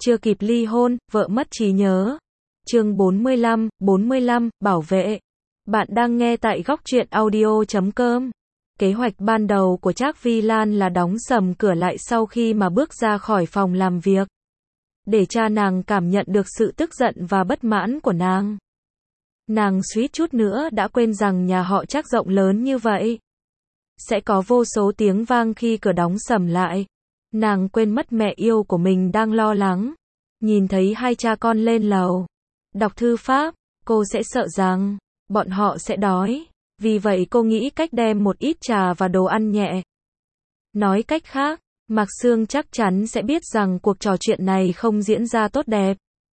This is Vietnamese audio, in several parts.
Chưa kịp ly hôn, vợ mất trí nhớ. Chương 45, bảo vệ. Bạn đang nghe tại góc truyện audio.com. Kế hoạch ban đầu của Trác Vi Lan là đóng sầm cửa lại sau khi mà bước ra khỏi phòng làm việc, để cha nàng cảm nhận được sự tức giận và bất mãn của nàng. Nàng suýt chút nữa đã quên rằng nhà họ Trác rộng lớn như vậy, sẽ có vô số tiếng vang khi cửa đóng sầm lại. Nàng quên mất mẹ yêu của mình đang lo lắng. Nhìn thấy hai cha con lên lầu đọc thư pháp, cô sẽ sợ rằng bọn họ sẽ đói. Vì vậy cô nghĩ cách đem một ít trà và đồ ăn nhẹ. Nói cách khác, Mạc Sương chắc chắn sẽ biết rằng cuộc trò chuyện này không diễn ra tốt đẹp.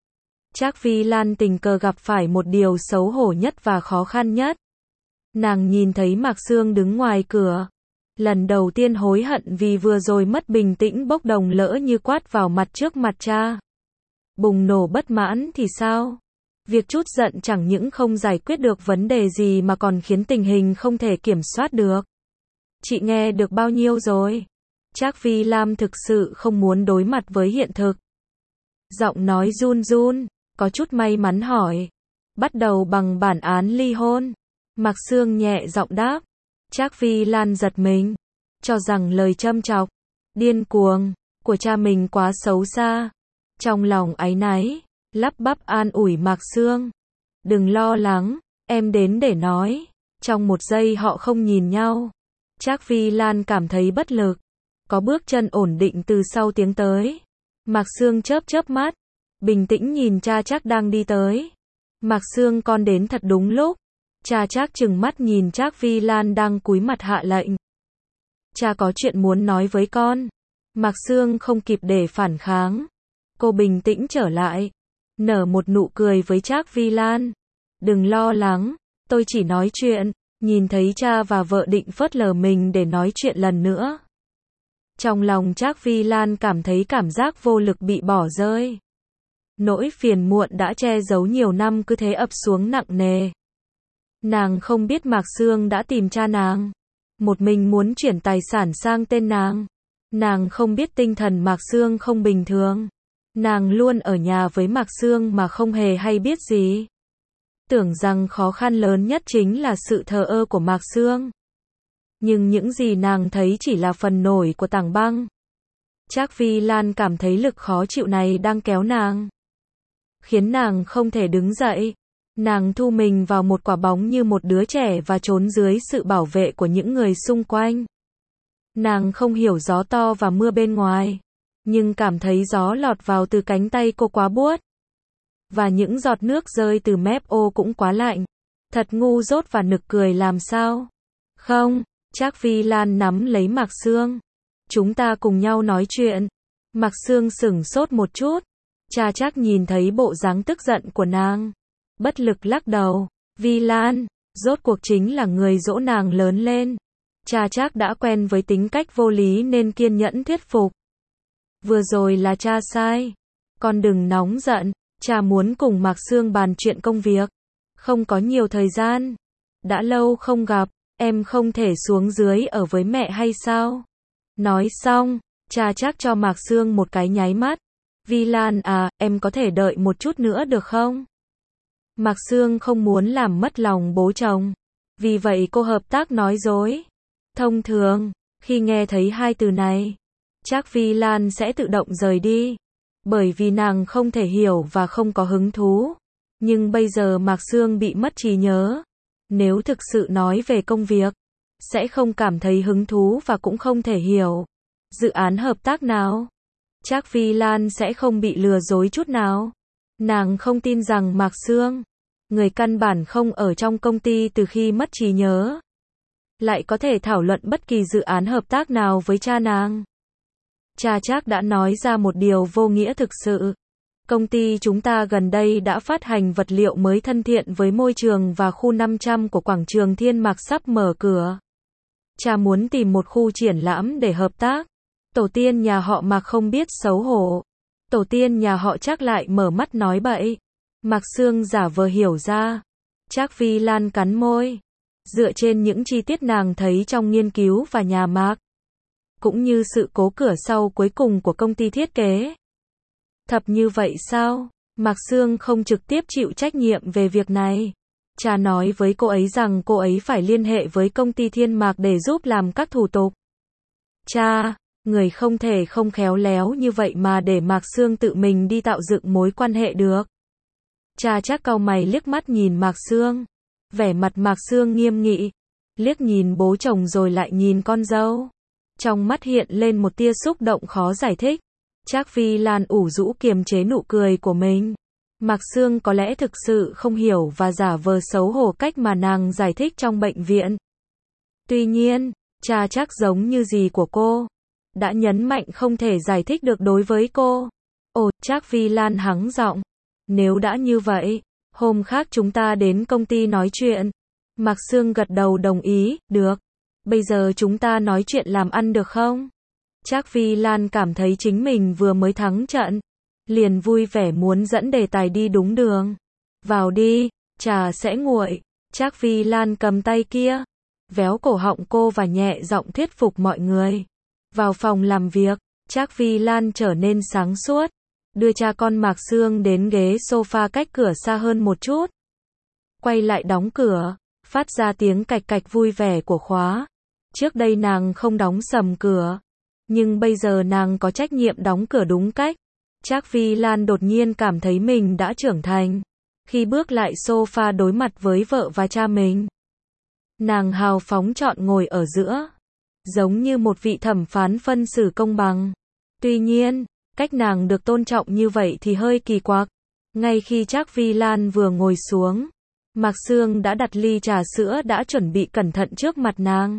Trác Vi Lan tình cờ gặp phải một điều xấu hổ nhất và khó khăn nhất. Nàng nhìn thấy Mạc Sương đứng ngoài cửa. Lần đầu tiên hối hận vì vừa rồi mất bình tĩnh, bốc đồng lỡ như quát vào mặt trước mặt cha. Bùng nổ bất mãn thì sao? Việc trút giận chẳng những không giải quyết được vấn đề gì mà còn khiến tình hình không thể kiểm soát được. Chị nghe được bao nhiêu rồi? Trác Vi Lam thực sự không muốn đối mặt với hiện thực. Giọng nói run run, có chút may mắn hỏi. Bắt đầu bằng bản án ly hôn. Mạc Sương nhẹ giọng đáp. Trác Vi Lan giật mình, cho rằng lời châm chọc, điên cuồng của cha mình quá xấu xa. Trong lòng áy náy, lắp bắp an ủi Mạc Sương. Đừng lo lắng, em đến để nói. Trong một giây họ không nhìn nhau. Trác Vi Lan cảm thấy bất lực. Có bước chân ổn định từ sau tiếng tới. Mạc Sương chớp chớp mắt, bình tĩnh nhìn cha Trác đang đi tới. Mạc Sương, con đến thật đúng lúc. Cha Trác trừng mắt nhìn Trác Vi Lan đang cúi mặt hạ lệnh. Cha có chuyện muốn nói với con. Mạc Sương không kịp để phản kháng. Cô bình tĩnh trở lại, nở một nụ cười với Trác Vi Lan. Đừng lo lắng, tôi chỉ nói chuyện. Nhìn thấy cha và vợ định phớt lờ mình để nói chuyện lần nữa. Trong lòng Trác Vi Lan cảm thấy cảm giác vô lực bị bỏ rơi. Nỗi phiền muộn đã che giấu nhiều năm cứ thế ập xuống nặng nề. Nàng không biết Mạc Sương đã tìm cha nàng. Một mình muốn chuyển tài sản sang tên nàng. Nàng không biết tinh thần Mạc Sương không bình thường. Nàng luôn ở nhà với Mạc Sương mà không hề hay biết gì. Tưởng rằng khó khăn lớn nhất chính là sự thờ ơ của Mạc Sương. Nhưng những gì nàng thấy chỉ là phần nổi của tảng băng. Trác Vi Lan cảm thấy lực khó chịu này đang kéo nàng, khiến nàng không thể đứng dậy. Nàng thu mình vào một quả bóng như một đứa trẻ và trốn dưới sự bảo vệ của những người xung quanh. Nàng không hiểu gió to và mưa bên ngoài, nhưng cảm thấy gió lọt vào từ cánh tay cô quá buốt. Và những giọt nước rơi từ mép ô cũng quá lạnh. Thật ngu dốt và nực cười làm sao? Không, Trác Vi Lan nắm lấy Mạc Sương. Chúng ta cùng nhau nói chuyện. Mạc Sương sửng sốt một chút. Cha Trác nhìn thấy bộ dáng tức giận của nàng, bất lực lắc đầu. Vi Lan, rốt cuộc chính là người dỗ nàng lớn lên. Cha Trác đã quen với tính cách vô lý nên kiên nhẫn thuyết phục. Vừa rồi là cha sai. Con đừng nóng giận. Cha muốn cùng Mạc Sương bàn chuyện công việc. Không có nhiều thời gian. Đã lâu không gặp, em không thể xuống dưới ở với mẹ hay sao? Nói xong, cha Trác cho Mạc Sương một cái nháy mắt. Vi Lan à, em có thể đợi một chút nữa được không? Mạc Sương không muốn làm mất lòng bố chồng. Vì vậy cô hợp tác nói dối. Thông thường, khi nghe thấy hai từ này, Trác Vi Lan sẽ tự động rời đi. Bởi vì nàng không thể hiểu và không có hứng thú. Nhưng bây giờ Mạc Sương bị mất trí nhớ. Nếu thực sự nói về công việc, sẽ không cảm thấy hứng thú và cũng không thể hiểu dự án hợp tác nào. Trác Vi Lan sẽ không bị lừa dối chút nào. Nàng không tin rằng Mạc Sương, người căn bản không ở trong công ty từ khi mất trí nhớ, lại có thể thảo luận bất kỳ dự án hợp tác nào với cha nàng. Cha Trác đã nói ra một điều vô nghĩa thực sự. Công ty chúng ta gần đây đã phát hành vật liệu mới thân thiện với môi trường và khu 500 của quảng trường Thiên Mạc sắp mở cửa. Cha muốn tìm một khu triển lãm để hợp tác. Tổ tiên nhà họ Mạc không biết xấu hổ. Tổ tiên nhà họ Trác lại mở mắt nói bậy. Mạc Sương giả vờ hiểu ra. Trác Vi Lan cắn môi. Dựa trên những chi tiết nàng thấy trong nghiên cứu và nhà Mạc, cũng như sự cố cửa sau cuối cùng của công ty thiết kế, Thập như vậy sao? Mạc Sương không trực tiếp chịu trách nhiệm về việc này. Cha nói với cô ấy rằng cô ấy phải liên hệ với công ty Thiên Mạc để giúp làm các thủ tục. Cha, người không thể không khéo léo như vậy mà để Mạc Sương tự mình đi tạo dựng mối quan hệ được. Cha Trác cau mày liếc mắt nhìn Mạc Sương. Vẻ mặt Mạc Sương nghiêm nghị, liếc nhìn bố chồng rồi lại nhìn con dâu. Trong mắt hiện lên một tia xúc động khó giải thích. Trác Phi Lan ủ rũ kiềm chế nụ cười của mình. Mạc Sương có lẽ thực sự không hiểu và giả vờ xấu hổ cách mà nàng giải thích trong bệnh viện. Tuy nhiên, cha Trác giống như dì của cô, đã nhấn mạnh không thể giải thích được đối với cô. Ồ, Trác Phi Lan hắng giọng. Nếu đã như vậy, hôm khác chúng ta đến công ty nói chuyện. Mạc Sương gật đầu đồng ý, được. Bây giờ chúng ta nói chuyện làm ăn được không? Trác Phi Lan cảm thấy chính mình vừa mới thắng trận, liền vui vẻ muốn dẫn đề tài đi đúng đường. Vào đi, trà sẽ nguội. Trác Phi Lan cầm tay kia, véo cổ họng cô và nhẹ giọng thuyết phục mọi người. Vào phòng làm việc, Trác Phi Lan trở nên sáng suốt, đưa cha con Mạc Sương đến ghế sofa cách cửa xa hơn một chút. Quay lại đóng cửa, phát ra tiếng cạch cạch vui vẻ của khóa. Trước đây nàng không đóng sầm cửa, nhưng bây giờ nàng có trách nhiệm đóng cửa đúng cách. Trác Phi Lan đột nhiên cảm thấy mình đã trưởng thành. Khi bước lại sofa đối mặt với vợ và cha mình, nàng hào phóng chọn ngồi ở giữa, giống như một vị thẩm phán phân xử công bằng. Tuy nhiên, cách nàng được tôn trọng như vậy thì hơi kỳ quặc. Ngay khi Trác Phi Lan vừa ngồi xuống, Mạc Sương đã đặt ly trà sữa đã chuẩn bị cẩn thận trước mặt nàng.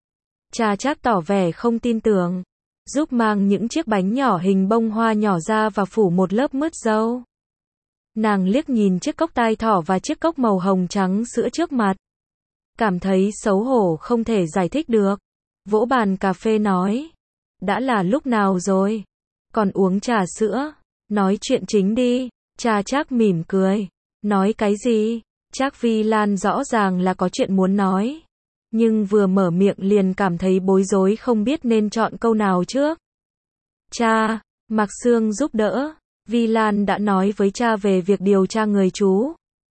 Cha Trác tỏ vẻ không tin tưởng, giúp mang những chiếc bánh nhỏ hình bông hoa nhỏ ra và phủ một lớp mứt dâu. Nàng liếc nhìn chiếc cốc tai thỏ và chiếc cốc màu hồng trắng sữa trước mặt, cảm thấy xấu hổ không thể giải thích được. Vỗ bàn cà phê nói, đã là lúc nào rồi, còn uống trà sữa, nói chuyện chính đi. Cha Trác mỉm cười, nói cái gì? Trác Phi Lan rõ ràng là có chuyện muốn nói, nhưng vừa mở miệng liền cảm thấy bối rối không biết nên chọn câu nào trước. Cha, Mạc Sương giúp đỡ, Vi Lan đã nói với cha về việc điều tra người chú.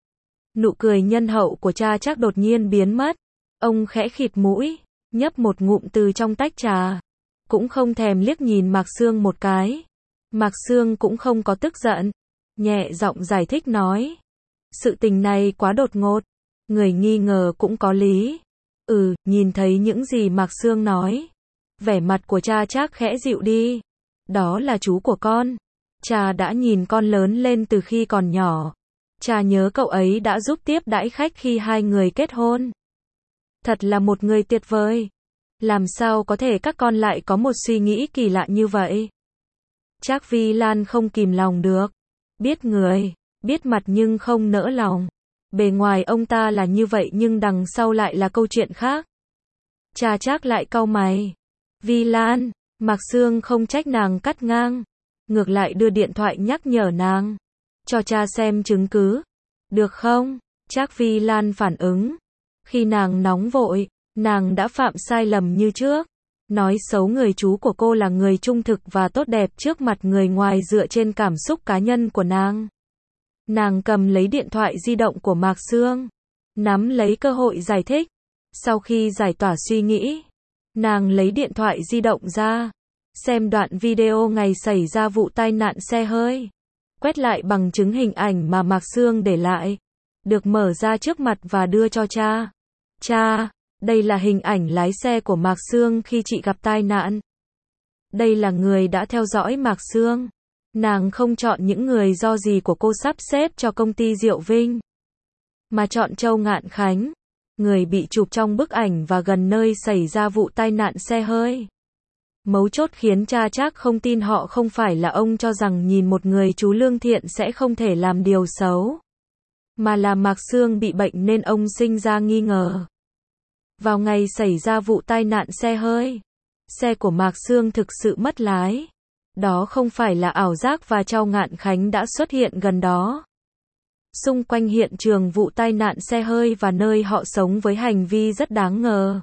Nụ cười nhân hậu của cha Trác đột nhiên biến mất. Ông khẽ khịt mũi, nhấp một ngụm từ trong tách trà, cũng không thèm liếc nhìn Mạc Sương một cái. Mạc Sương cũng không có tức giận, nhẹ giọng giải thích nói, sự tình này quá đột ngột, người nghi ngờ cũng có lý. Nhìn thấy những gì Mạc Sương nói, vẻ mặt của cha Trác khẽ dịu đi. Đó là chú của con. Cha đã nhìn con lớn lên từ khi còn nhỏ. Cha nhớ cậu ấy đã giúp tiếp đãi khách khi hai người kết hôn. Thật là một người tuyệt vời. Làm sao có thể các con lại có một suy nghĩ kỳ lạ như vậy? Trác Vi Lan không kìm lòng được. Biết người, biết mặt nhưng không nỡ lòng. Bề ngoài ông ta là như vậy nhưng đằng sau lại là câu chuyện khác. Cha Trác lại cau mày. Vi Lan, Mạc Sương không trách nàng cắt ngang, ngược lại đưa điện thoại nhắc nhở nàng, cho cha xem chứng cứ. Được không? Trác Vi Lan phản ứng. Khi nàng nóng vội, nàng đã phạm sai lầm như trước. Nói xấu người chú của cô là người trung thực và tốt đẹp trước mặt người ngoài dựa trên cảm xúc cá nhân của nàng. Nàng cầm lấy điện thoại di động của Mạc Sương, nắm lấy cơ hội giải thích. Sau khi giải tỏa suy nghĩ, nàng lấy điện thoại di động ra, xem đoạn video ngày xảy ra vụ tai nạn xe hơi, quét lại bằng chứng hình ảnh mà Mạc Sương để lại, được mở ra trước mặt và đưa cho cha. Cha, đây là hình ảnh lái xe của Mạc Sương khi chị gặp tai nạn. Đây là người đã theo dõi Mạc Sương. Nàng không chọn những người do dì của cô sắp xếp cho công ty Diệu Vinh, mà chọn Châu Ngạn Khánh, người bị chụp trong bức ảnh và gần nơi xảy ra vụ tai nạn xe hơi. Mấu chốt khiến cha Trác không tin họ không phải là ông cho rằng nhìn một người chú lương thiện sẽ không thể làm điều xấu, mà là Mạc Sương bị bệnh nên ông sinh ra nghi ngờ. Vào ngày xảy ra vụ tai nạn xe hơi, xe của Mạc Sương thực sự mất lái. Đó không phải là ảo giác và Châu Ngạn Khánh đã xuất hiện gần đó. Xung quanh hiện trường vụ tai nạn xe hơi và nơi họ sống với hành vi rất đáng ngờ.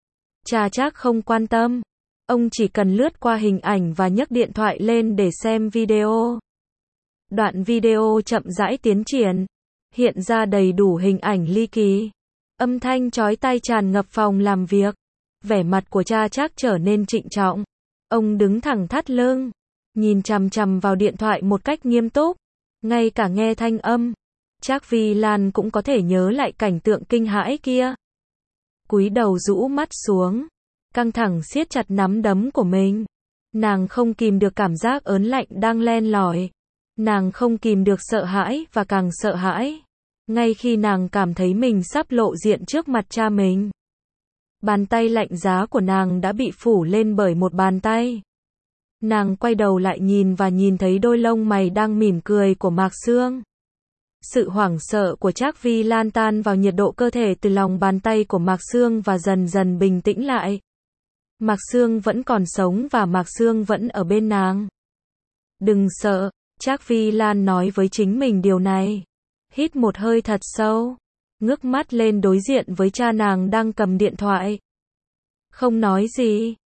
Cha Trác không quan tâm. Ông chỉ cần lướt qua hình ảnh và nhấc điện thoại lên để xem video. Đoạn video chậm rãi tiến triển, hiện ra đầy đủ hình ảnh ly kỳ. Âm thanh chói tai tràn ngập phòng làm việc. Vẻ mặt của cha Trác trở nên trịnh trọng. Ông đứng thẳng thắt lưng, nhìn chằm chằm vào điện thoại một cách nghiêm túc. Ngay cả nghe thanh âm, Trác Vi Lan cũng có thể nhớ lại cảnh tượng kinh hãi kia. Cúi đầu rũ mắt xuống, căng thẳng siết chặt nắm đấm của mình. Nàng không kìm được cảm giác ớn lạnh đang len lỏi. Nàng không kìm được sợ hãi và càng sợ hãi. Ngay khi nàng cảm thấy mình sắp lộ diện trước mặt cha mình, bàn tay lạnh giá của nàng đã bị phủ lên bởi một bàn tay. Nàng quay đầu lại nhìn và nhìn thấy đôi lông mày đang mỉm cười của Mạc Sương. Sự hoảng sợ của Trác Vi Lan tan vào nhiệt độ cơ thể từ lòng bàn tay của Mạc Sương và dần dần bình tĩnh lại. Mạc Sương vẫn còn sống và Mạc Sương vẫn ở bên nàng. Đừng sợ, Trác Vi Lan nói với chính mình điều này. Hít một hơi thật sâu, ngước mắt lên đối diện với cha nàng đang cầm điện thoại. Không nói gì.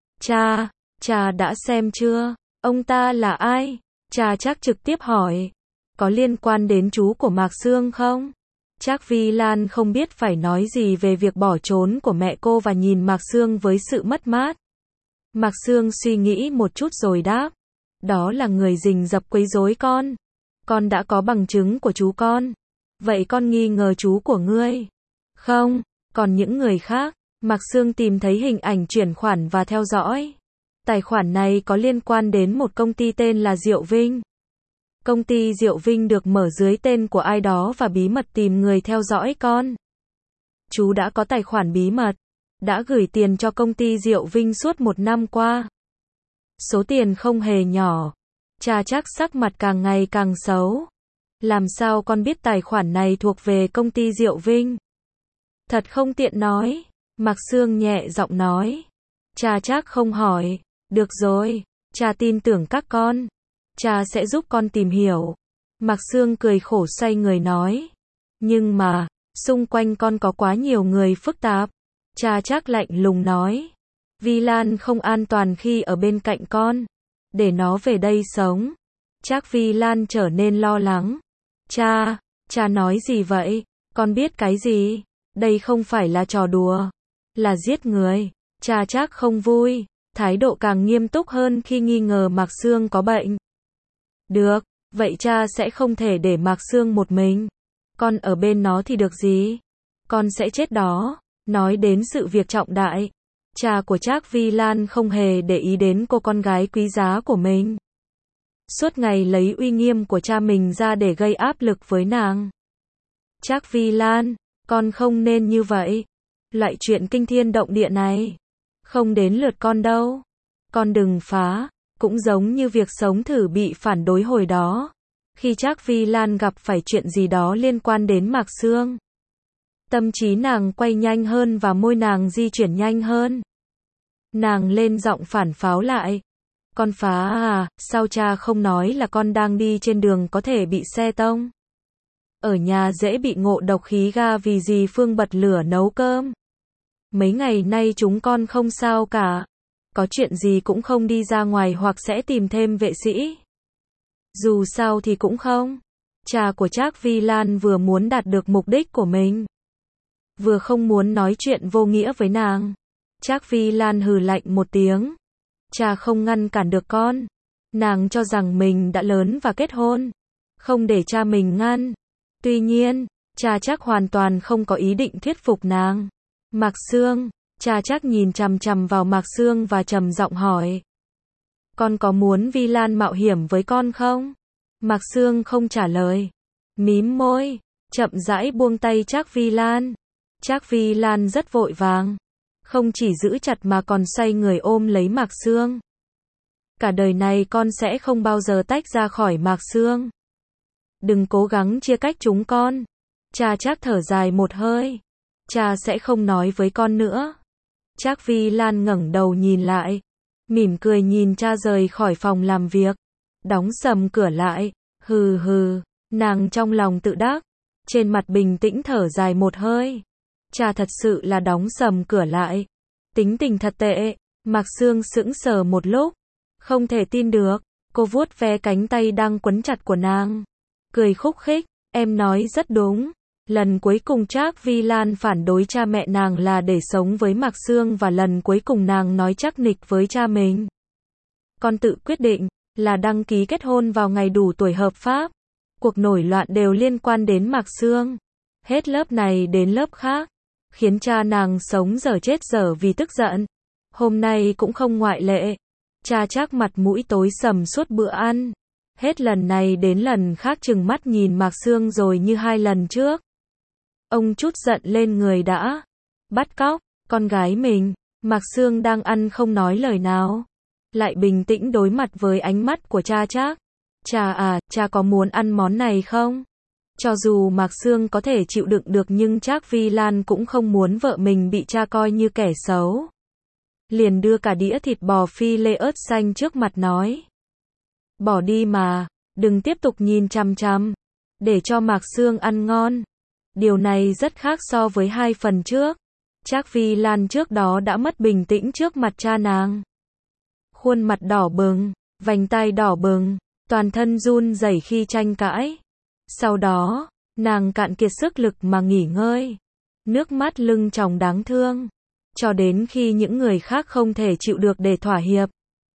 Cha đã xem chưa? Ông ta là ai? Cha Trác trực tiếp hỏi. Có liên quan đến chú của Mạc Sương không? Trác Vi Lan không biết phải nói gì về việc bỏ trốn của mẹ cô và nhìn Mạc Sương với sự mất mát. Mạc Sương suy nghĩ một chút rồi đáp. Đó là người rình rập quấy rối con. Con đã có bằng chứng của chú con. Vậy con nghi ngờ chú của ngươi? Không, còn những người khác. Mạc Sương tìm thấy hình ảnh chuyển khoản và theo dõi. Tài khoản này có liên quan đến một công ty tên là Diệu Vinh. Công ty Diệu Vinh được mở dưới tên của ai đó và bí mật tìm người theo dõi con. Chú đã có tài khoản bí mật, đã gửi tiền cho công ty Diệu Vinh suốt 1 năm qua. Số tiền không hề nhỏ. Cha Trác sắc mặt càng ngày càng xấu. Làm sao con biết tài khoản này thuộc về công ty Diệu Vinh? Thật không tiện nói. Mạc Sương nhẹ giọng nói. Cha Trác không hỏi. Được rồi, cha tin tưởng các con. Cha sẽ giúp con tìm hiểu. Mạc Sương cười khổ xoay người nói. Nhưng mà, xung quanh con có quá nhiều người phức tạp. Cha Trác lạnh lùng nói. Vi Lan không an toàn khi ở bên cạnh con. Để nó về đây sống. Trác Vi Lan trở nên lo lắng. Cha nói gì vậy? Con biết cái gì? Đây không phải là trò đùa. Là giết người. Cha Trác không vui. Thái độ càng nghiêm túc hơn khi nghi ngờ Mạc Sương có bệnh. Được, vậy cha sẽ không thể để Mạc Sương một mình. Con ở bên nó thì được gì? Con sẽ chết đó. Nói đến sự việc trọng đại, cha của Trác Vi Lan không hề để ý đến cô con gái quý giá của mình. Suốt ngày lấy uy nghiêm của cha mình ra để gây áp lực với nàng. Trác Vi Lan, con không nên như vậy. Loại chuyện kinh thiên động địa này, không đến lượt con đâu. Con đừng phá. Cũng giống như việc sống thử bị phản đối hồi đó. Khi Trác Vi Lan gặp phải chuyện gì đó liên quan đến Mạc Sương. Tâm trí nàng quay nhanh hơn và môi nàng di chuyển nhanh hơn. Nàng lên giọng phản pháo lại. Con phá à, sao cha không nói là con đang đi trên đường có thể bị xe tông? Ở nhà dễ bị ngộ độc khí ga vì dì Phương bật lửa nấu cơm. Mấy ngày nay chúng con không sao cả. Có chuyện gì cũng không đi ra ngoài hoặc sẽ tìm thêm vệ sĩ. Dù sao thì cũng không. Cha của Trác Vi Lan vừa muốn đạt được mục đích của mình, vừa không muốn nói chuyện vô nghĩa với nàng. Trác Vi Lan hừ lạnh một tiếng. Cha không ngăn cản được con. Nàng cho rằng mình đã lớn và kết hôn, không để cha mình ngăn. Tuy nhiên, cha Trác hoàn toàn không có ý định thuyết phục nàng. Mạc Sương. Cha Trác nhìn chằm chằm vào Mạc Sương và trầm giọng hỏi. Con có muốn Vi Lan mạo hiểm với con không? Mạc Sương không trả lời. Mím môi, chậm rãi buông tay Trác Vi Lan. Trác Vi Lan rất vội vàng. Không chỉ giữ chặt mà còn xoay người ôm lấy Mạc Sương. Cả đời này con sẽ không bao giờ tách ra khỏi Mạc Sương. Đừng cố gắng chia cách chúng con. Cha Trác thở dài một hơi. Cha sẽ không nói với con nữa. Trác Vi Lan ngẩng đầu nhìn lại, mỉm cười nhìn cha rời khỏi phòng làm việc, đóng sầm cửa lại. Hừ hừ, nàng trong lòng tự đắc, trên mặt bình tĩnh thở dài một hơi. Cha thật sự là đóng sầm cửa lại. Tính tình thật tệ. Mạc Sương sững sờ một lúc, không thể tin được. Cô vuốt ve cánh tay đang quấn chặt của nàng. cười khúc khích, em nói rất đúng. Lần cuối cùng Trác Vi Lan phản đối cha mẹ nàng là để sống với Mạc Sương và lần cuối cùng nàng nói chắc nịch với cha mình. Con tự quyết định, là đăng ký kết hôn vào ngày đủ tuổi hợp pháp. Cuộc nổi loạn đều liên quan đến Mạc Sương. Hết lớp này đến lớp khác. Khiến cha nàng sống dở chết dở vì tức giận. Hôm nay cũng không ngoại lệ. Cha Trác mặt mũi tối sầm suốt bữa ăn. Hết lần này đến lần khác trừng mắt nhìn Mạc Sương rồi như 2 lần trước. Ông trút giận lên người đã. Bắt cóc, con gái mình. Mạc Sương đang ăn không nói lời nào. Lại bình tĩnh đối mặt với ánh mắt của cha Trác. Cha à, cha có muốn ăn món này không? Cho dù Mạc Sương có thể chịu đựng được nhưng Trác Vi Lan cũng không muốn vợ mình bị cha coi như kẻ xấu. Liền đưa cả đĩa thịt bò phi lê ớt xanh trước mặt nói. Bỏ đi mà, đừng tiếp tục nhìn chằm chằm. Để cho Mạc Sương ăn ngon. Điều này rất khác so với 2 phần trước. Trác Vi Lan trước đó đã mất bình tĩnh trước mặt cha nàng. Khuôn mặt đỏ bừng, vành tai đỏ bừng, toàn thân run rẩy khi tranh cãi. Sau đó, nàng cạn kiệt sức lực mà nghỉ ngơi. Nước mắt lưng tròng đáng thương. Cho đến khi những người khác không thể chịu được để thỏa hiệp.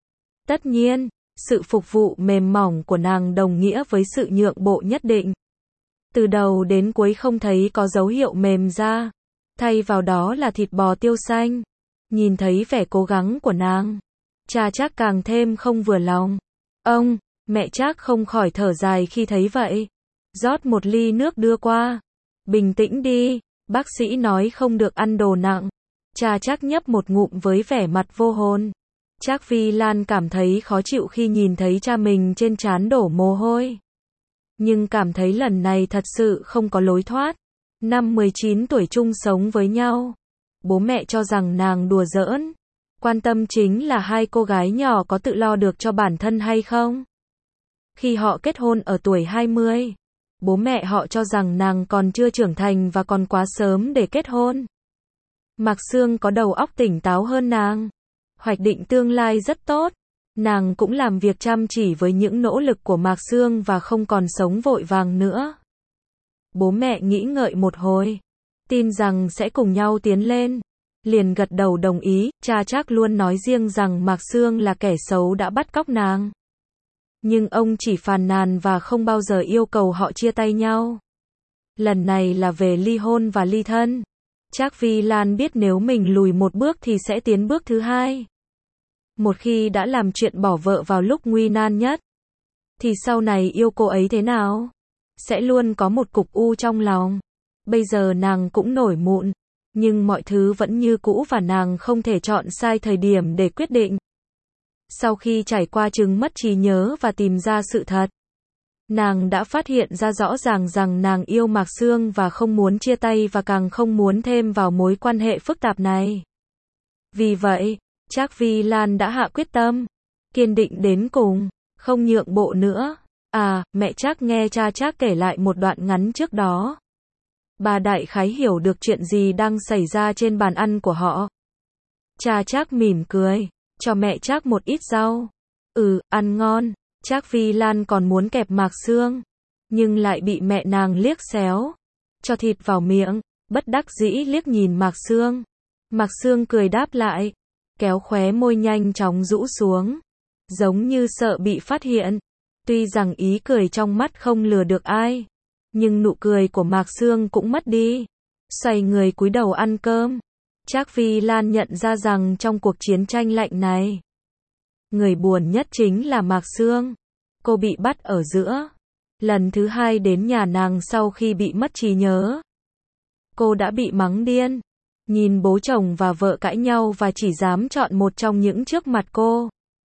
Tất nhiên, sự phục vụ mềm mỏng của nàng đồng nghĩa với sự nhượng bộ nhất định. Từ đầu đến cuối không thấy có dấu hiệu mềm ra. Thay vào đó là thịt bò tiêu xanh. Nhìn thấy vẻ cố gắng của nàng. Cha Trác càng thêm không vừa lòng. Ông, mẹ Trác không khỏi thở dài khi thấy vậy. Rót một ly nước đưa qua. Bình tĩnh đi, bác sĩ nói không được ăn đồ nặng. Cha Trác nhấp một ngụm với vẻ mặt vô hồn. Trác Vi Lan cảm thấy khó chịu khi nhìn thấy cha mình trên trán đổ mồ hôi. Nhưng cảm thấy lần này thật sự không có lối thoát. Năm 19 tuổi chung sống với nhau. Bố mẹ cho rằng nàng đùa giỡn. Quan tâm chính là 2 cô gái nhỏ có tự lo được cho bản thân hay không. Khi họ kết hôn ở tuổi 20, bố mẹ họ cho rằng nàng còn chưa trưởng thành và còn quá sớm để kết hôn. Mạc Sương có đầu óc tỉnh táo hơn nàng. Hoạch định tương lai rất tốt. Nàng cũng làm việc chăm chỉ với những nỗ lực của Mạc Sương và không còn sống vội vàng nữa. Bố mẹ nghĩ ngợi một hồi. Tin rằng sẽ cùng nhau tiến lên. Liền gật đầu đồng ý. Cha Trác luôn nói riêng rằng Mạc Sương là kẻ xấu đã bắt cóc nàng. Nhưng ông chỉ phàn nàn và không bao giờ yêu cầu họ chia tay nhau. Lần này là về ly hôn và ly thân. Trác Vi Lan biết nếu mình lùi một bước thì sẽ tiến bước thứ 2. Một khi đã làm chuyện bỏ vợ vào lúc nguy nan nhất, thì sau này yêu cô ấy thế nào? Sẽ luôn có một cục u trong lòng. Bây giờ nàng cũng nổi mụn, nhưng mọi thứ vẫn như cũ và nàng không thể chọn sai thời điểm để quyết định. Sau khi trải qua chứng mất trí nhớ và tìm ra sự thật, nàng đã phát hiện ra rõ ràng rằng nàng yêu Mạc Sương và không muốn chia tay và càng không muốn thêm vào mối quan hệ phức tạp này. Vì vậy, Trác Vi Lan đã hạ quyết tâm, kiên định đến cùng, không nhượng bộ nữa. À, mẹ Trác nghe cha Trác kể lại một đoạn ngắn trước đó. Bà đại khái hiểu được chuyện gì đang xảy ra trên bàn ăn của họ. Cha Trác mỉm cười, cho mẹ Trác một ít rau. Ăn ngon. Trác Vi Lan còn muốn kẹp Mạc Sương, nhưng lại bị mẹ nàng liếc xéo. Cho thịt vào miệng, bất đắc dĩ liếc nhìn Mạc Sương. Mạc Sương cười đáp lại, kéo khóe môi nhanh chóng rũ xuống, giống như sợ bị phát hiện. Tuy rằng ý cười trong mắt không lừa được ai, nhưng nụ cười của Mạc Sương cũng mất đi. Xoay người cúi đầu ăn cơm. Trác Vi Lan nhận ra rằng trong cuộc chiến tranh lạnh này, người buồn nhất chính là Mạc Sương. Cô bị bắt ở giữa. Lần thứ 2 đến nhà nàng sau khi bị mất trí nhớ. Cô đã bị mắng điên. Nhìn bố chồng và vợ cãi nhau và chỉ dám chọn một trong những trước mặt cô.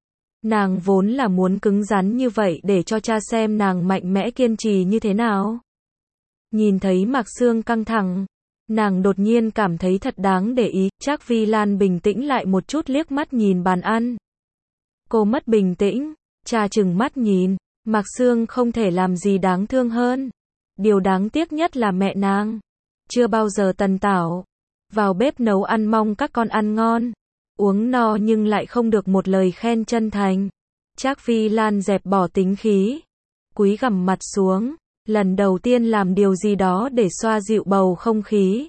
Nàng vốn là muốn cứng rắn như vậy để cho cha xem nàng mạnh mẽ kiên trì như thế nào. Nhìn thấy Mạc Sương căng thẳng, nàng đột nhiên cảm thấy thật đáng để ý. Trác Vi Lan bình tĩnh lại một chút liếc mắt nhìn bàn ăn. Cô mất bình tĩnh, cha trừng mắt nhìn, Mạc Sương không thể làm gì đáng thương hơn. Điều đáng tiếc nhất là mẹ nàng chưa bao giờ tần tảo vào bếp nấu ăn mong các con ăn ngon, uống no nhưng lại không được một lời khen chân thành. Trác Vi Lan dẹp bỏ tính khí, cúi gằm mặt xuống, lần đầu tiên làm điều gì đó để xoa dịu bầu không khí.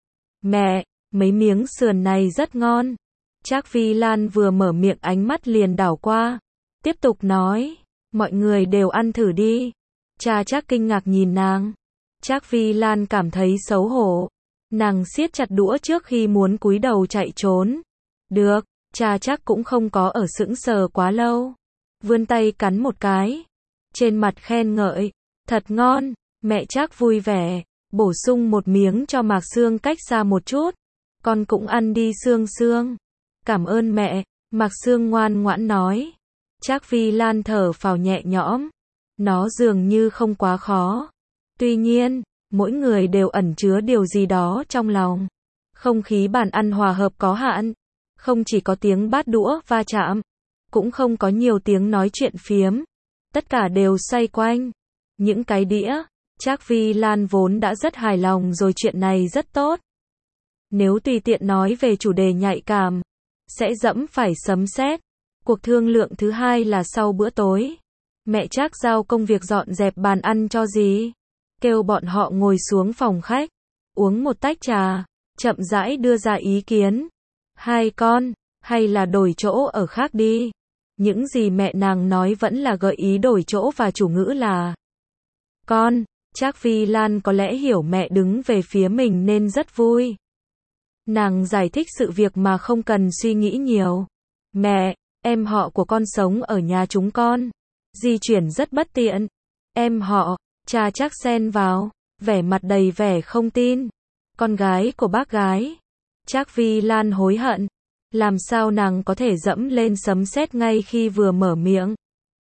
Mẹ, mấy miếng sườn này rất ngon. Trác Vi Lan vừa mở miệng ánh mắt liền đảo qua. Tiếp tục nói, mọi người đều ăn thử đi. Cha Trác kinh ngạc nhìn nàng. Trác Vi Lan cảm thấy xấu hổ. Nàng siết chặt đũa trước khi muốn cúi đầu chạy trốn. Được, cha Trác cũng không có ở sững sờ quá lâu. Vươn tay cắn một cái. Trên mặt khen ngợi, thật ngon. Mẹ Trác vui vẻ, bổ sung một miếng cho Mạc Sương cách xa một chút. Con cũng ăn đi Sương Sương. Cảm ơn mẹ, Mạc Sương ngoan ngoãn nói. Trác Vi Lan thở phào nhẹ nhõm. Nó dường như không quá khó. Tuy nhiên, mỗi người đều ẩn chứa điều gì đó trong lòng. Không khí bàn ăn hòa hợp có hạn. Không chỉ có tiếng bát đũa va chạm, cũng không có nhiều tiếng nói chuyện phiếm. Tất cả đều xoay quanh những cái đĩa. Trác Vi Lan vốn đã rất hài lòng rồi, chuyện này rất tốt. Nếu tùy tiện nói về chủ đề nhạy cảm, sẽ dẫm phải sấm sét. Cuộc thương lượng thứ hai là sau bữa tối. Mẹ Trác giao công việc dọn dẹp bàn ăn cho dì. Kêu bọn họ ngồi xuống phòng khách, uống một tách trà, chậm rãi đưa ra ý kiến. Hai con, hay là đổi chỗ ở khác đi. Những gì mẹ nàng nói vẫn là gợi ý đổi chỗ và chủ ngữ là con. Trác Vi Lan có lẽ hiểu mẹ đứng về phía mình nên rất vui. Nàng giải thích sự việc mà không cần suy nghĩ nhiều. Mẹ, em họ của con sống ở nhà chúng con. Di chuyển rất bất tiện. Em họ, cha Trác xen vào, vẻ mặt đầy vẻ không tin. Con gái của bác gái. Trác Vi Lan hối hận. Làm sao nàng có thể dẫm lên sấm sét ngay khi vừa mở miệng.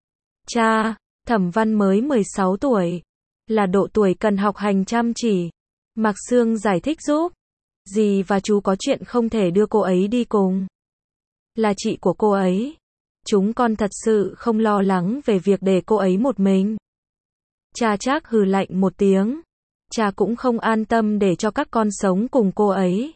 Cha, Thẩm Văn mới 16 tuổi. Là độ tuổi cần học hành chăm chỉ. Mạc Sương giải thích giúp. Dì và chú có chuyện không thể đưa cô ấy đi cùng. Là chị của cô ấy. Chúng con thật sự không lo lắng về việc để cô ấy một mình. Cha Trác hừ lạnh một tiếng. Cha cũng không an tâm để cho các con sống cùng cô ấy.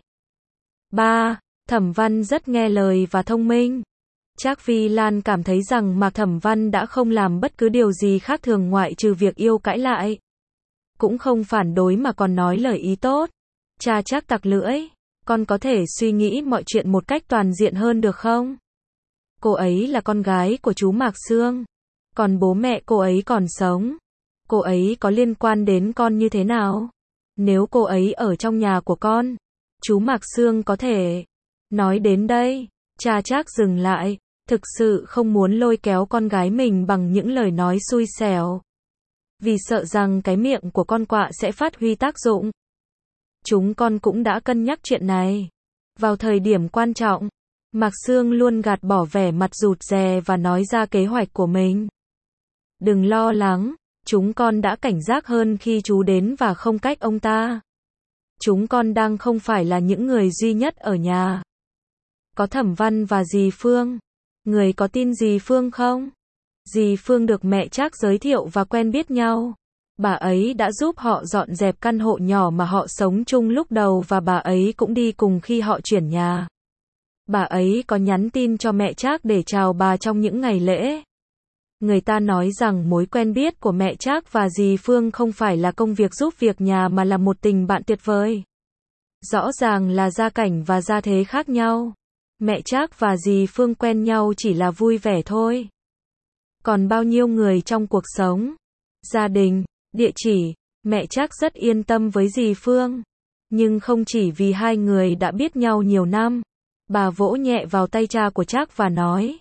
Ba, Thẩm Văn rất nghe lời và thông minh. Trác Vi Lan cảm thấy rằng Mạc Thẩm Văn đã không làm bất cứ điều gì khác thường ngoại trừ việc yêu cãi lại. Cũng không phản đối mà còn nói lời ý tốt. Cha Trác tặc lưỡi. Con có thể suy nghĩ mọi chuyện một cách toàn diện hơn được không? Cô ấy là con gái của chú Mạc Sương. Còn bố mẹ cô ấy còn sống. Cô ấy có liên quan đến con như thế nào? Nếu cô ấy ở trong nhà của con, chú Mạc Sương có thể. Nói đến đây, cha Trác dừng lại, thực sự không muốn lôi kéo con gái mình bằng những lời nói xui xẻo. Vì sợ rằng cái miệng của con quạ sẽ phát huy tác dụng. Chúng con cũng đã cân nhắc chuyện này. Vào thời điểm quan trọng, Mạc Sương luôn gạt bỏ vẻ mặt rụt rè và nói ra kế hoạch của mình. Đừng lo lắng, chúng con đã cảnh giác hơn khi chú đến và không cách ông ta. Chúng con đang không phải là những người duy nhất ở nhà. Có Thẩm Văn và dì Phương. Người có tin dì Phương không? Dì Phương được mẹ Trác giới thiệu và quen biết nhau. Bà ấy đã giúp họ dọn dẹp căn hộ nhỏ mà họ sống chung lúc đầu và bà ấy cũng đi cùng khi họ chuyển nhà. Bà ấy có nhắn tin cho mẹ Trác để chào bà trong những ngày lễ. Người ta nói rằng mối quen biết của mẹ Trác và dì Phương không phải là công việc giúp việc nhà mà là một tình bạn tuyệt vời. Rõ ràng là gia cảnh và gia thế khác nhau. Mẹ Trác và dì Phương quen nhau chỉ là vui vẻ thôi. Còn bao nhiêu người trong cuộc sống, gia đình, địa chỉ, mẹ Trác rất yên tâm với dì Phương. Nhưng không chỉ vì hai người đã biết nhau nhiều năm. Bà vỗ nhẹ vào tay cha của Trác và nói.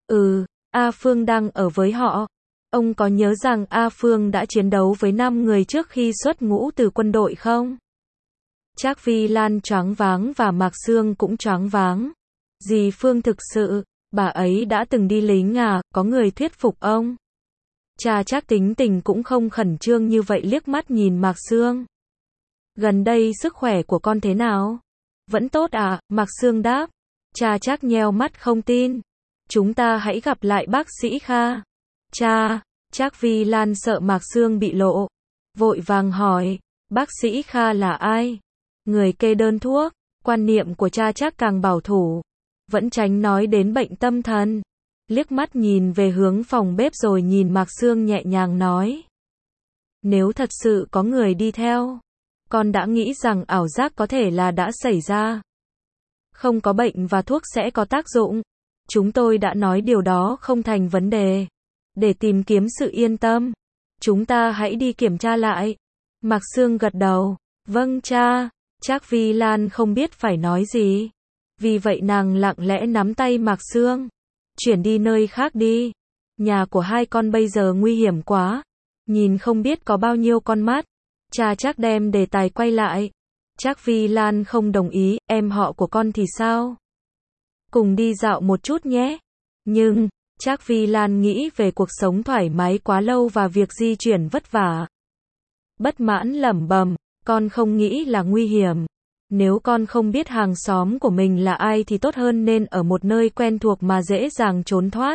A Phương đang ở với họ. Ông có nhớ rằng A Phương đã chiến đấu với 5 người trước khi xuất ngũ từ quân đội không? Trác Vi Lan choáng váng và Mạc Sương cũng choáng váng. Dì Phương thực sự, bà ấy đã từng đi lính à, có người thuyết phục ông. Cha Trác tính tình cũng không khẩn trương như vậy, liếc mắt nhìn Mạc Sương. Gần đây sức khỏe của con thế nào? Vẫn tốt à? Mạc Sương đáp. Cha Trác nheo mắt không tin. Chúng ta hãy gặp lại bác sĩ Kha. Cha, Trác Vi Lan sợ Mạc Sương bị lộ. Vội vàng hỏi, bác sĩ Kha là ai? Người kê đơn thuốc. Quan niệm của cha Trác càng bảo thủ. Vẫn tránh nói đến bệnh tâm thần. Liếc mắt nhìn về hướng phòng bếp rồi nhìn Mạc Sương nhẹ nhàng nói. Nếu thật sự có người đi theo, con đã nghĩ rằng ảo giác có thể là đã xảy ra. Không có bệnh và thuốc sẽ có tác dụng. Chúng tôi đã nói điều đó không thành vấn đề. Để tìm kiếm sự yên tâm, chúng ta hãy đi kiểm tra lại. Mạc Sương gật đầu. Vâng cha. Trác Vi Lan không biết phải nói gì. Vì vậy nàng lặng lẽ nắm tay Mạc Sương. Chuyển đi nơi khác đi. Nhà của hai con bây giờ nguy hiểm quá. Nhìn không biết có bao nhiêu con mắt. Cha Trác đem đề tài quay lại. Trác Vi Lan không đồng ý, em họ của con thì sao? Cùng đi dạo một chút nhé. Nhưng, Trác Vi Lan nghĩ về cuộc sống thoải mái quá lâu và việc di chuyển vất vả. Bất mãn lẩm bẩm, con không nghĩ là nguy hiểm. Nếu con không biết hàng xóm của mình là ai thì tốt hơn nên ở một nơi quen thuộc mà dễ dàng trốn thoát.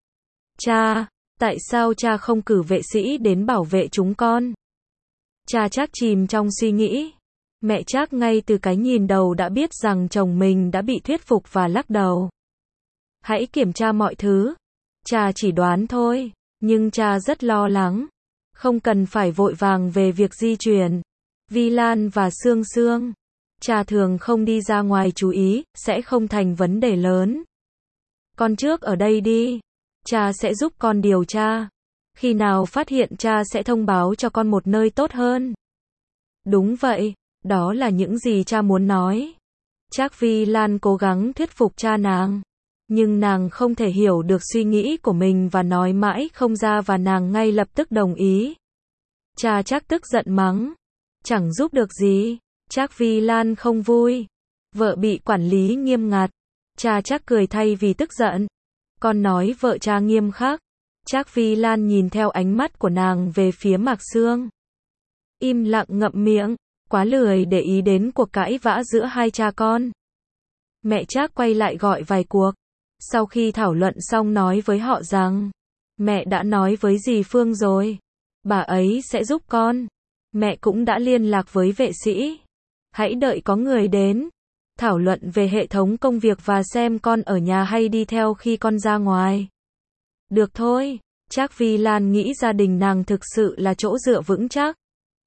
Cha, tại sao cha không cử vệ sĩ đến bảo vệ chúng con? Cha Trác chìm trong suy nghĩ. Mẹ Trác ngay từ cái nhìn đầu đã biết rằng chồng mình đã bị thuyết phục và lắc đầu. Hãy kiểm tra mọi thứ. Cha chỉ đoán thôi, nhưng cha rất lo lắng. Không cần phải vội vàng về việc di chuyển. Vi Lan và Sương Sương. Cha thường không đi ra ngoài chú ý, sẽ không thành vấn đề lớn. Con trước ở đây đi. Cha sẽ giúp con điều tra. Khi nào phát hiện cha sẽ thông báo cho con một nơi tốt hơn. Đúng vậy, đó là những gì cha muốn nói. Trác Vi Lan cố gắng thuyết phục cha nàng. Nhưng nàng không thể hiểu được suy nghĩ của mình và nói mãi không ra và nàng ngay lập tức đồng ý. Cha Trác tức giận mắng. Chẳng giúp được gì. Trác Vi Lan không vui. Vợ bị quản lý nghiêm ngặt. Cha Trác cười thay vì tức giận. Con nói vợ cha nghiêm khắc. Trác Vi Lan nhìn theo ánh mắt của nàng về phía Mạc Sương. Im lặng ngậm miệng, quá lười để ý đến cuộc cãi vã giữa hai cha con. Mẹ Trác quay lại gọi vài cuộc. Sau khi thảo luận xong nói với họ rằng, mẹ đã nói với dì Phương rồi. Bà ấy sẽ giúp con. Mẹ cũng đã liên lạc với vệ sĩ. Hãy đợi có người đến. Thảo luận về hệ thống công việc và xem con ở nhà hay đi theo khi con ra ngoài. Được thôi, Trác Vi Lan nghĩ gia đình nàng thực sự là chỗ dựa vững chắc.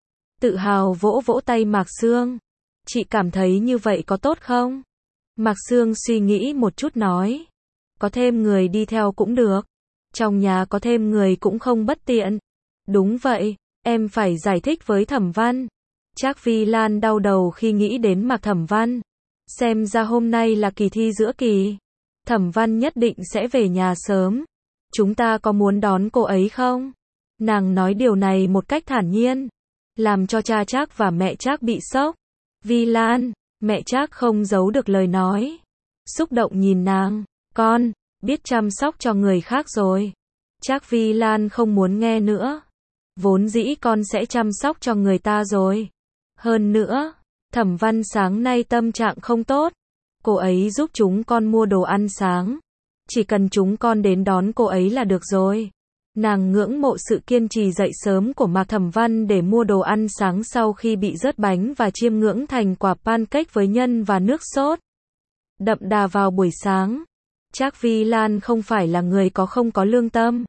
Tự hào vỗ vỗ tay Mạc Sương. Chị cảm thấy như vậy có tốt không? Mạc Sương suy nghĩ một chút nói. Có thêm người đi theo cũng được. Trong nhà có thêm người cũng không bất tiện. Đúng vậy, em phải giải thích với Thẩm Văn. Trác Vi Lan đau đầu khi nghĩ đến Mạc Thẩm Văn. Xem ra hôm nay là kỳ thi giữa kỳ. Thẩm Văn nhất định sẽ về nhà sớm. Chúng ta có muốn đón cô ấy không? Nàng nói điều này một cách thản nhiên, làm cho cha Trác và mẹ Trác bị sốc. Vi Lan, mẹ Trác không giấu được lời nói. Xúc động nhìn nàng, con, biết chăm sóc cho người khác rồi. Trác Vi Lan không muốn nghe nữa. Vốn dĩ con sẽ chăm sóc cho người ta rồi. Hơn nữa, Thẩm Văn sáng nay tâm trạng không tốt. Cô ấy giúp chúng con mua đồ ăn sáng. Chỉ cần chúng con đến đón cô ấy là được rồi. Nàng ngưỡng mộ sự kiên trì dậy sớm của Mạc Thẩm Văn để mua đồ ăn sáng sau khi bị rớt bánh và chiêm ngưỡng thành quả pancake với nhân và nước sốt đậm đà vào buổi sáng. Trác Vi Lan không phải là người không có lương tâm.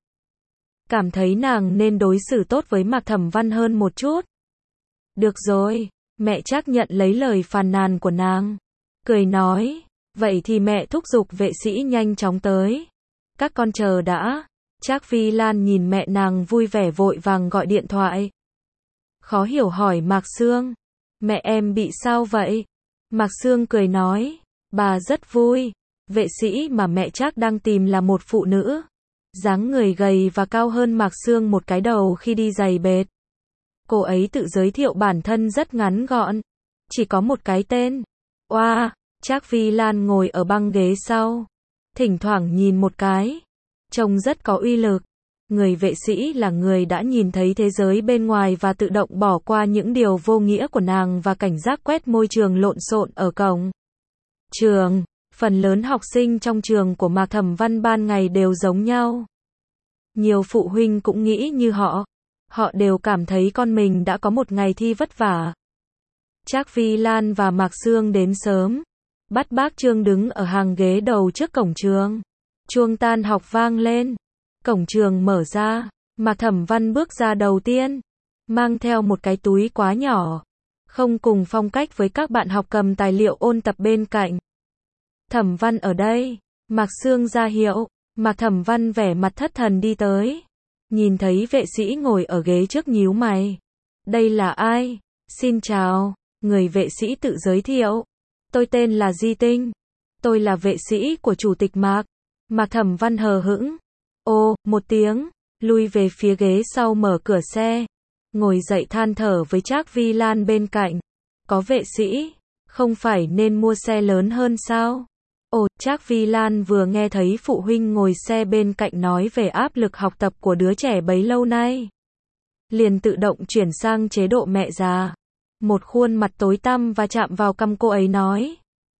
Cảm thấy nàng nên đối xử tốt với Mạc Thẩm Văn hơn một chút. Được rồi, mẹ Trác nhận lấy lời phàn nàn của nàng. Cười nói, vậy thì mẹ thúc giục vệ sĩ nhanh chóng tới. Các con chờ đã. Trác Vi Lan nhìn mẹ nàng vui vẻ vội vàng gọi điện thoại. Khó hiểu hỏi Mạc Sương. Mẹ em bị sao vậy? Mạc Sương cười nói, bà rất vui. Vệ sĩ mà mẹ Trác đang tìm là một phụ nữ. Dáng người gầy và cao hơn Mạc Sương một cái đầu khi đi giày bệt. Cô ấy tự giới thiệu bản thân rất ngắn gọn. Chỉ có một cái tên. Oa, Trác Vi Lan ngồi ở băng ghế sau. Thỉnh thoảng nhìn một cái. Trông rất có uy lực. Người vệ sĩ là người đã nhìn thấy thế giới bên ngoài và tự động bỏ qua những điều vô nghĩa của nàng và cảnh giác quét môi trường lộn xộn ở cổng trường. Phần lớn học sinh trong trường của Mạc Thẩm Văn ban ngày đều giống nhau. Nhiều phụ huynh cũng nghĩ như họ. Họ đều cảm thấy con mình đã có một ngày thi vất vả. Trác Vi Lan và Mạc Sương đến sớm. Bắt bác Trương đứng ở hàng ghế đầu trước cổng trường. Chuông tan học vang lên. Cổng trường mở ra. Mạc Thẩm Văn bước ra đầu tiên. mang theo một cái túi quá nhỏ, không cùng phong cách với các bạn học cầm tài liệu ôn tập bên cạnh. Thẩm Văn ở đây, Mạc Sương ra hiệu, Mạc Thẩm Văn vẻ mặt thất thần đi tới. Nhìn thấy vệ sĩ ngồi ở ghế trước nhíu mày. Đây là ai? Xin chào, người vệ sĩ tự giới thiệu. Tôi tên là Di Tinh. Tôi là vệ sĩ của Chủ tịch Mạc. Mạc Thẩm Văn hờ hững. Ồ, một tiếng, lui về phía ghế sau mở cửa xe. Ngồi dậy than thở với Trác Vi Lan bên cạnh. Có vệ sĩ, không phải nên mua xe lớn hơn sao? Ồ, Trác Vi Lan vừa nghe thấy phụ huynh ngồi xe bên cạnh nói về áp lực học tập của đứa trẻ bấy lâu nay. Liền tự động chuyển sang chế độ mẹ già. Một khuôn mặt tối tăm và chạm vào cằm cô ấy nói.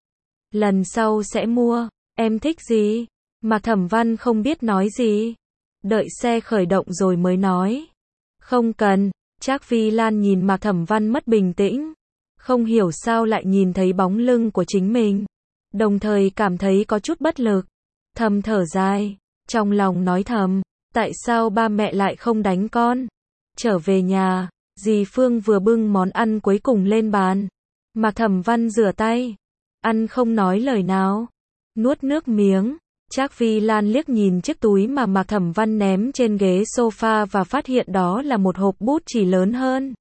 Lần sau sẽ mua, em thích gì? Mạc Thẩm Văn không biết nói gì. Đợi xe khởi động rồi mới nói. Không cần, Trác Vi Lan nhìn Mạc Thẩm Văn mất bình tĩnh. Không hiểu sao lại nhìn thấy bóng lưng của chính mình. Đồng thời cảm thấy có chút bất lực. Thầm thở dài, trong lòng nói thầm. Tại sao ba mẹ lại không đánh con? Trở về nhà, dì Phương vừa bưng món ăn cuối cùng lên bàn. Mạc Thẩm Văn rửa tay. Ăn không nói lời nào. Nuốt nước miếng. Trác Vi Lan liếc nhìn chiếc túi mà Mạc Thẩm Văn ném trên ghế sofa và phát hiện đó là một hộp bút chỉ lớn hơn.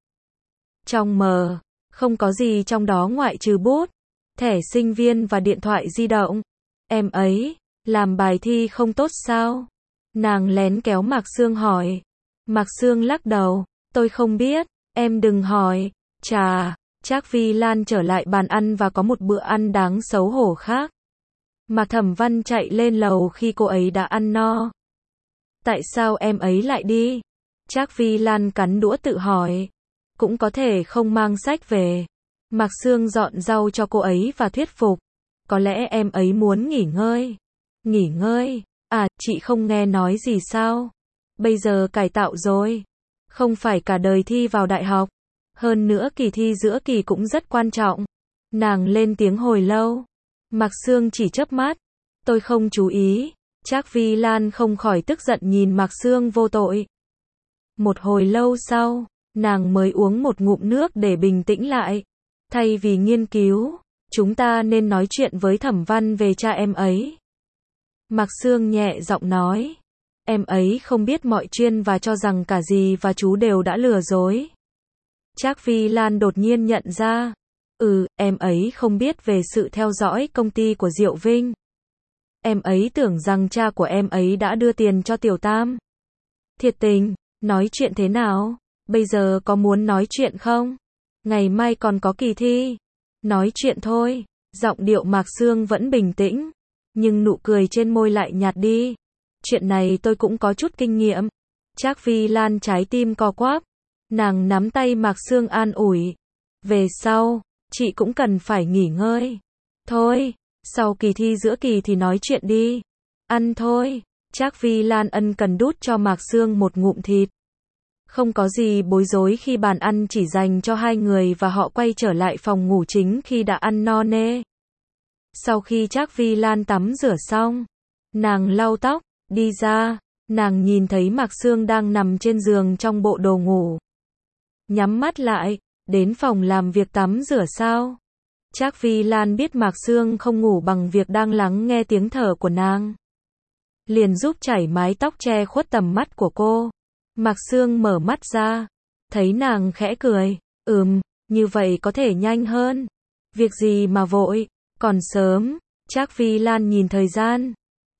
Trong mờ, không có gì trong đó ngoại trừ bút, thẻ sinh viên và điện thoại di động. Em ấy, làm bài thi không tốt sao? Nàng lén kéo Mạc Sương hỏi. Mạc Sương lắc đầu, tôi không biết, em đừng hỏi. Chà, Trác Vi Lan trở lại bàn ăn và có một bữa ăn đáng xấu hổ khác. Mạc Thẩm Văn chạy lên lầu khi cô ấy đã ăn no. Tại sao em ấy lại đi? Trác Vi Lan cắn đũa tự hỏi. Cũng có thể không mang sách về. Mạc Sương dọn rau cho cô ấy và thuyết phục. Có lẽ em ấy muốn nghỉ ngơi. Nghỉ ngơi? À, chị không nghe nói gì sao? Bây giờ cải tạo rồi. Không phải cả đời thi vào đại học. Hơn nữa kỳ thi giữa kỳ cũng rất quan trọng. Nàng lên tiếng hồi lâu. Mạc Sương chỉ chớp mắt. Tôi không chú ý. Trác Vi Lan không khỏi tức giận nhìn Mạc Sương vô tội. Một hồi lâu sau, nàng mới uống một ngụm nước để bình tĩnh lại. Thay vì nghiên cứu, chúng ta nên nói chuyện với Thẩm Văn về cha em ấy. Mạc Sương nhẹ giọng nói. Em ấy không biết mọi chuyện và cho rằng cả dì và chú đều đã lừa dối. Trác Vi Lan đột nhiên nhận ra. Em ấy không biết về sự theo dõi công ty của Diệu Vinh. Em ấy tưởng rằng cha của em ấy đã đưa tiền cho Tiểu Tam. Thiệt tình, nói chuyện thế nào? Bây giờ có muốn nói chuyện không? Ngày mai còn có kỳ thi. Nói chuyện thôi. Giọng điệu Mạc Sương vẫn bình tĩnh, nhưng nụ cười trên môi lại nhạt đi. Chuyện này tôi cũng có chút kinh nghiệm. Trác Vi Lan trái tim co quắp. Nàng nắm tay Mạc Sương an ủi. Về sau, chị cũng cần phải nghỉ ngơi. Thôi, sau kỳ thi giữa kỳ thì nói chuyện đi. Ăn thôi. Trác Vi Lan ân cần đút cho Mạc Sương một ngụm thịt. Không có gì bối rối khi bàn ăn chỉ dành cho hai người và họ quay trở lại phòng ngủ chính khi đã ăn no nê. Sau khi Trác Vi Lan tắm rửa xong, nàng lau tóc, đi ra, nàng nhìn thấy Mạc Sương đang nằm trên giường trong bộ đồ ngủ. Nhắm mắt lại, đến phòng làm việc tắm rửa sao? Trác Vi Lan biết Mạc Sương không ngủ bằng việc đang lắng nghe tiếng thở của nàng. Liền giúp chải mái tóc che khuất tầm mắt của cô. Mạc Sương mở mắt ra, thấy nàng khẽ cười. Như vậy có thể nhanh hơn. Việc gì mà vội, còn sớm. Trác Vi Lan nhìn thời gian.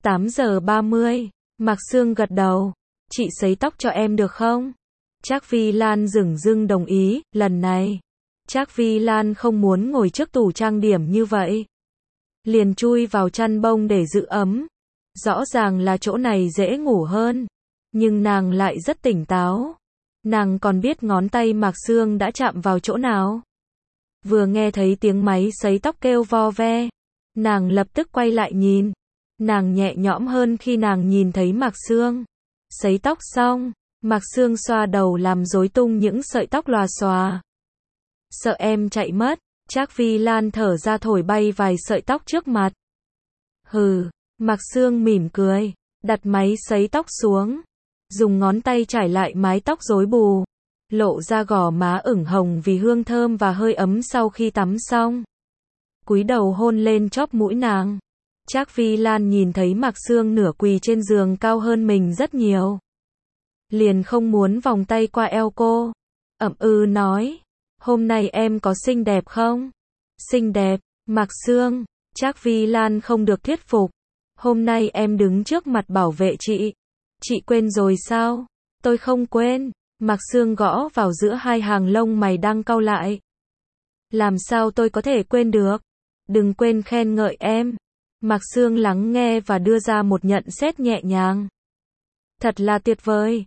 8:30. Mạc Sương gật đầu. Chị sấy tóc cho em được không? Trác Vi Lan dửng dưng đồng ý. Lần này, Trác Vi Lan không muốn ngồi trước tủ trang điểm như vậy. Liền chui vào chăn bông để giữ ấm. Rõ ràng là chỗ này dễ ngủ hơn, nhưng nàng lại rất tỉnh táo. Nàng còn biết ngón tay Mạc Sương đã chạm vào chỗ nào. Vừa nghe thấy tiếng máy sấy tóc kêu vo ve, nàng lập tức quay lại nhìn. Nàng nhẹ nhõm hơn khi nàng nhìn thấy Mạc Sương. Sấy tóc xong, Mạc Sương xoa đầu làm rối tung những sợi tóc lòa xòa. Sợ em chạy mất, Trác Vi Lan thở ra thổi bay vài sợi tóc trước mặt. Mạc Sương mỉm cười, đặt máy sấy tóc xuống, dùng ngón tay trải lại mái tóc rối bù. lộ ra gò má ửng hồng vì hương thơm và hơi ấm sau khi tắm xong. Cúi đầu hôn lên chóp mũi nàng. Trác Phi Lan nhìn thấy Mạc Sương nửa quỳ trên giường cao hơn mình rất nhiều. Liền không muốn vòng tay qua eo cô. Nói. Hôm nay em có xinh đẹp không? Xinh đẹp, Mạc Sương. Trác Phi Lan không được thuyết phục. Hôm nay em đứng trước mặt bảo vệ chị. Chị quên rồi sao? Tôi không quên. Mạc Sương gõ vào giữa hai hàng lông mày đang cau lại. Làm sao tôi có thể quên được? Đừng quên khen ngợi em. Mạc Sương lắng nghe và đưa ra một nhận xét nhẹ nhàng. Thật là tuyệt vời.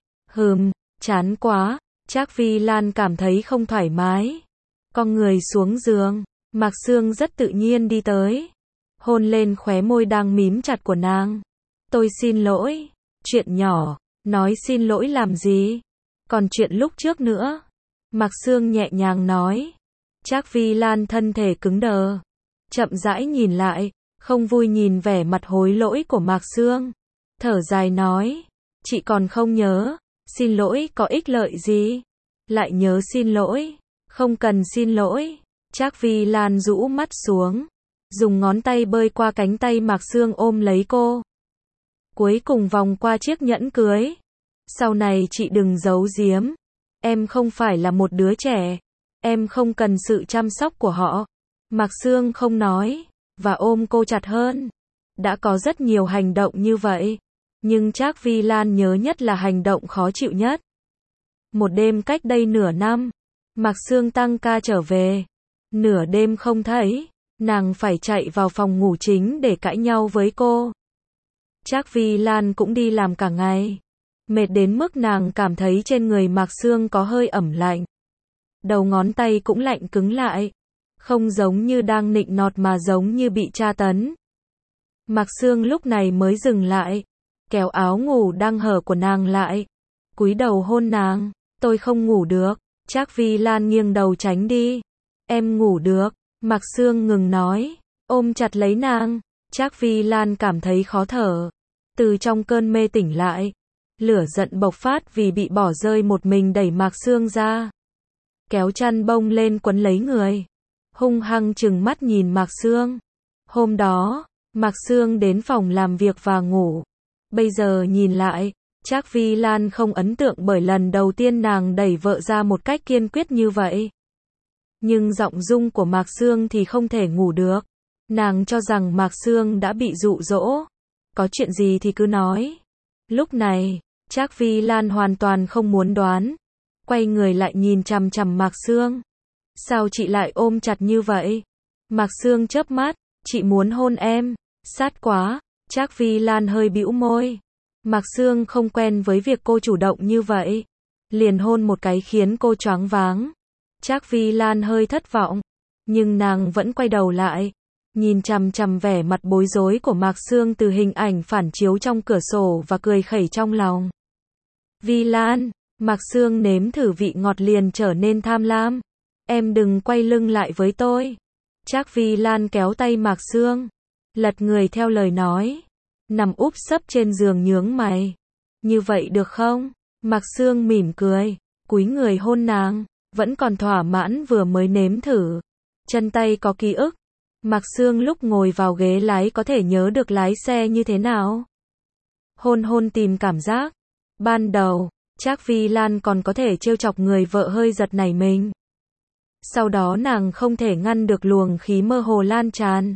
Chán quá. Trác Phi Lan cảm thấy không thoải mái. Cong người xuống giường. Mạc Sương rất tự nhiên đi tới. Hôn lên khóe môi đang mím chặt của nàng. Tôi xin lỗi. Chuyện nhỏ. Nói xin lỗi làm gì? Còn chuyện lúc trước nữa. Mạc Sương nhẹ nhàng nói. Trác Phi Lan thân thể cứng đờ. Chậm rãi nhìn lại. Không vui nhìn vẻ mặt hối lỗi của Mạc Sương. Thở dài nói. Chị còn không nhớ. Xin lỗi có ích lợi gì? Lại nhớ xin lỗi. Không cần xin lỗi. Trác Phi Lan rũ mắt xuống. Dùng ngón tay bơi qua cánh tay Mạc Sương ôm lấy cô. Cuối cùng vòng qua chiếc nhẫn cưới. Sau này chị đừng giấu giếm. Em không phải là một đứa trẻ. Em không cần sự chăm sóc của họ. Mạc Sương không nói. Và ôm cô chặt hơn. Đã có rất nhiều hành động như vậy. Nhưng Trác Phi Lan nhớ nhất là hành động khó chịu nhất. Một đêm cách đây nửa năm. Mạc Sương tăng ca trở về. Nửa đêm không thấy. Nàng phải chạy vào phòng ngủ chính để cãi nhau với cô. Trác Phi Lan cũng đi làm cả ngày. Mệt đến mức nàng cảm thấy trên người Mạc Sương có hơi ẩm lạnh. Đầu ngón tay cũng lạnh cứng lại. Không giống như đang nịnh nọt mà giống như bị tra tấn. Mạc Sương lúc này mới dừng lại. Kéo áo ngủ đang hở của nàng lại. Cúi đầu hôn nàng. Tôi không ngủ được. Trác Phi Lan nghiêng đầu tránh đi. Em ngủ được. Mạc Sương ngừng nói. Ôm chặt lấy nàng. Trác Phi Lan cảm thấy khó thở. Từ trong cơn mê tỉnh lại. Lửa giận bộc phát vì bị bỏ rơi một mình đẩy Mạc Sương ra. Kéo chăn bông lên quấn lấy người. Hung hăng trừng mắt nhìn Mạc Sương. Hôm đó, Mạc Sương đến phòng làm việc và ngủ. Bây giờ nhìn lại, Trác Phi Lan không ấn tượng bởi lần đầu tiên nàng đẩy vợ ra một cách kiên quyết như vậy. Nhưng giọng rung của Mạc Sương thì không thể ngủ được. Nàng cho rằng Mạc Sương đã bị dụ dỗ. Có chuyện gì thì cứ nói. Lúc này, Trác Phi Lan hoàn toàn không muốn đoán. Quay người lại nhìn chằm chằm Mạc Sương. Sao chị lại ôm chặt như vậy? Mạc Sương chớp mắt. Chị muốn hôn em. Sát quá. Trác Phi Lan hơi bĩu môi. Mạc Sương không quen với việc cô chủ động như vậy. Liền hôn một cái khiến cô choáng váng. Trác Phi Lan hơi thất vọng. Nhưng nàng vẫn quay đầu lại. Nhìn chằm chằm vẻ mặt bối rối của Mạc Sương từ hình ảnh phản chiếu trong cửa sổ và cười khẩy trong lòng. Vi Lan. Mạc Sương nếm thử vị ngọt liền trở nên tham lam. Em đừng quay lưng lại với tôi. Trác Phi Lan kéo tay Mạc Sương. Lật người theo lời nói. Nằm úp sấp trên giường nhướng mày. Như vậy được không? Mạc Sương mỉm cười. Cúi người hôn nàng. Vẫn còn thỏa mãn vừa mới nếm thử. Chân tay có ký ức. Mạc Sương lúc ngồi vào ghế lái có thể nhớ được lái xe như thế nào. Hôn hôn tìm cảm giác. Ban đầu, Trác Phi Lan còn có thể trêu chọc người vợ hơi giật nảy mình. Sau đó nàng không thể ngăn được luồng khí mơ hồ lan tràn.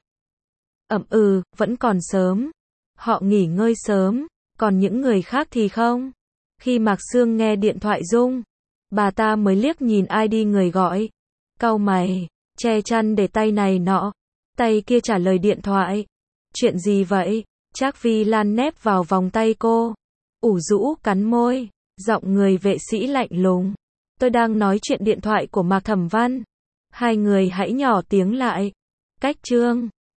Vẫn còn sớm. Họ nghỉ ngơi sớm, còn những người khác thì không. Khi Mạc Sương nghe điện thoại rung, bà ta mới liếc nhìn ID người gọi. Cau mày, che chăn để tay này nọ. Tay kia trả lời điện thoại. Chuyện gì vậy? Trác Phi Lan nép vào vòng tay cô. Ủ rũ cắn môi. Giọng người vệ sĩ lạnh lùng. Tôi đang nói chuyện điện thoại của Mạc Thẩm Văn. Hai người hãy nhỏ tiếng lại. Cách chương